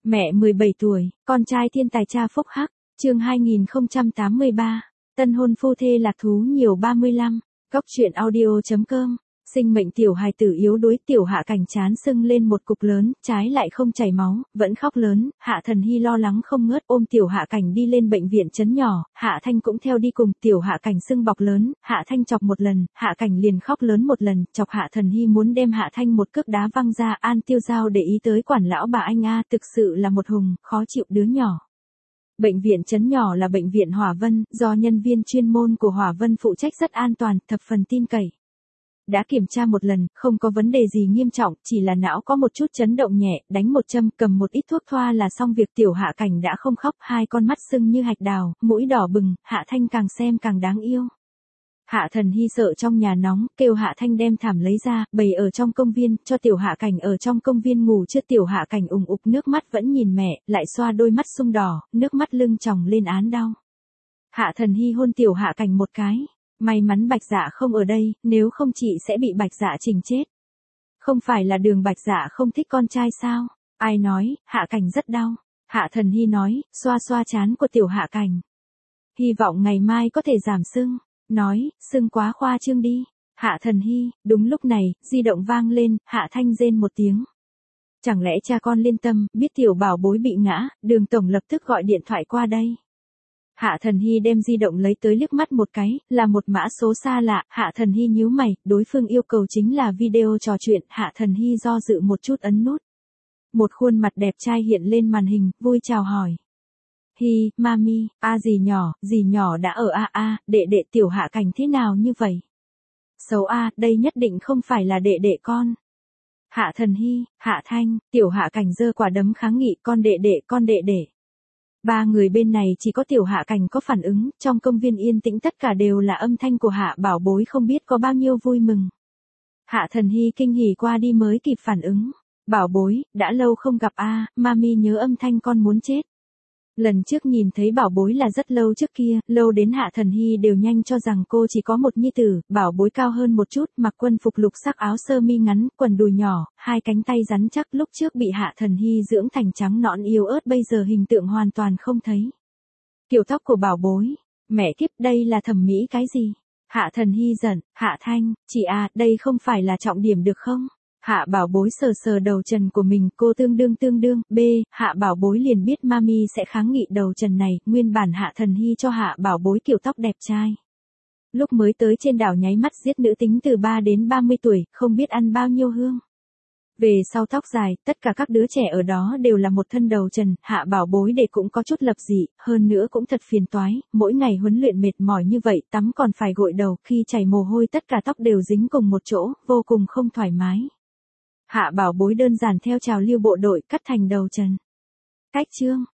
Mẹ 17 tuổi, con trai thiên tài cha phúc hắc, chương 2083, tân hôn phu thê lạc thú nhiều 35, góc truyện audio.com, sinh mệnh tiểu hài tử yếu đuối tiểu Hạ Cảnh chán sưng lên một cục lớn, trái lại không chảy máu, vẫn khóc lớn, Hạ Thần Hy lo lắng không ngớt ôm tiểu Hạ Cảnh đi lên bệnh viện trấn nhỏ, Hạ Thanh cũng theo đi cùng, tiểu Hạ Cảnh sưng bọc lớn, Hạ Thanh chọc một lần, Hạ Cảnh liền khóc lớn một lần, chọc Hạ Thần Hy muốn đem Hạ Thanh một cước đá văng ra, An Tiêu Giao để ý tới quản lão bà anh A, thực sự là một hùng, khó chịu đứa nhỏ. Bệnh viện trấn nhỏ là bệnh viện Hỏa Vân, do nhân viên chuyên môn của Hỏa Vân phụ trách rất an toàn, thập phần tin cậy. Đã kiểm tra một lần, không có vấn đề gì nghiêm trọng, chỉ là não có một chút chấn động nhẹ, đánh một châm, cầm một ít thuốc thoa là xong việc. Tiểu Hạ Cảnh đã không khóc, hai con mắt sưng như hạch đào, mũi đỏ bừng, Hạ Thanh càng xem càng đáng yêu. Hạ Thần Hy sợ trong nhà nóng, kêu Hạ Thanh đem thảm lấy ra, bày ở trong công viên, cho tiểu Hạ Cảnh ở trong công viên ngủ chưa. Tiểu Hạ Cảnh ủng ục nước mắt vẫn nhìn mẹ, lại xoa đôi mắt sung đỏ, nước mắt lưng tròng lên án đau. Hạ Thần Hy hôn tiểu Hạ Cảnh một cái. May mắn Bạch Dạ không ở đây, nếu không chị sẽ bị Bạch Dạ chỉnh chết. Không phải là Đường Bạch Dạ không thích con trai sao? Ai nói, Hạ Cảnh rất đau. Hạ Thần Hy nói, xoa xoa trán của tiểu Hạ Cảnh. Hy vọng ngày mai có thể giảm sưng. Nói, sưng quá khoa trương đi. Hạ Thần Hy, đúng lúc này, di động vang lên, Hạ Thanh rên một tiếng. Chẳng lẽ cha con liên tâm, biết tiểu bảo bối bị ngã, Đường tổng lập tức gọi điện thoại qua đây. Hạ Thần Hy đem di động lấy tới liếc mắt một cái, là một mã số xa lạ, Hạ Thần Hy nhíu mày, đối phương yêu cầu chính là video trò chuyện, Hạ Thần Hy do dự một chút ấn nút. Một khuôn mặt đẹp trai hiện lên màn hình, vui chào hỏi. Hi, mami, dì nhỏ đã ở đệ đệ tiểu Hạ Cảnh thế nào như vậy? Xấu đây nhất định không phải là đệ đệ con. Hạ Thần Hy, Hạ Thanh, tiểu Hạ Cảnh giơ quả đấm kháng nghị, con đệ đệ. Ba người bên này chỉ có tiểu Hạ Cảnh có phản ứng, trong công viên yên tĩnh tất cả đều là âm thanh của Hạ bảo bối không biết có bao nhiêu vui mừng. Hạ Thần Hy kinh hỉ qua đi mới kịp phản ứng. Bảo bối, đã lâu không gặp mami nhớ âm thanh con muốn chết. Lần trước nhìn thấy bảo bối là rất lâu trước kia, lâu đến Hạ Thần Hy đều nhanh cho rằng cô chỉ có một nhi tử, bảo bối cao hơn một chút, mặc quân phục lục sắc áo sơ mi ngắn, quần đùi nhỏ, hai cánh tay rắn chắc, lúc trước bị Hạ Thần Hy dưỡng thành trắng nõn yếu ớt bây giờ hình tượng hoàn toàn không thấy. Kiểu tóc của bảo bối, mẹ kiếp đây là thẩm mỹ cái gì? Hạ Thần Hy giận, Hạ Thanh, chị đây không phải là trọng điểm được không? Hạ bảo bối sờ sờ đầu trần của mình, cô tương đương, Hạ bảo bối liền biết mami sẽ kháng nghị đầu trần này, nguyên bản Hạ Thần Hy cho Hạ bảo bối kiểu tóc đẹp trai. Lúc mới tới trên đảo nháy mắt giết nữ tính từ 3 đến 30 tuổi, không biết ăn bao nhiêu hương. Về sau tóc dài, tất cả các đứa trẻ ở đó đều là một thân đầu trần, Hạ bảo bối để cũng có chút lập dị, hơn nữa cũng thật phiền toái, mỗi ngày huấn luyện mệt mỏi như vậy, tắm còn phải gội đầu, khi chảy mồ hôi tất cả tóc đều dính cùng một chỗ, vô cùng không thoải mái. Hạ bảo bối đơn giản theo trào lưu bộ đội cắt thành đầu trần. Cách chương,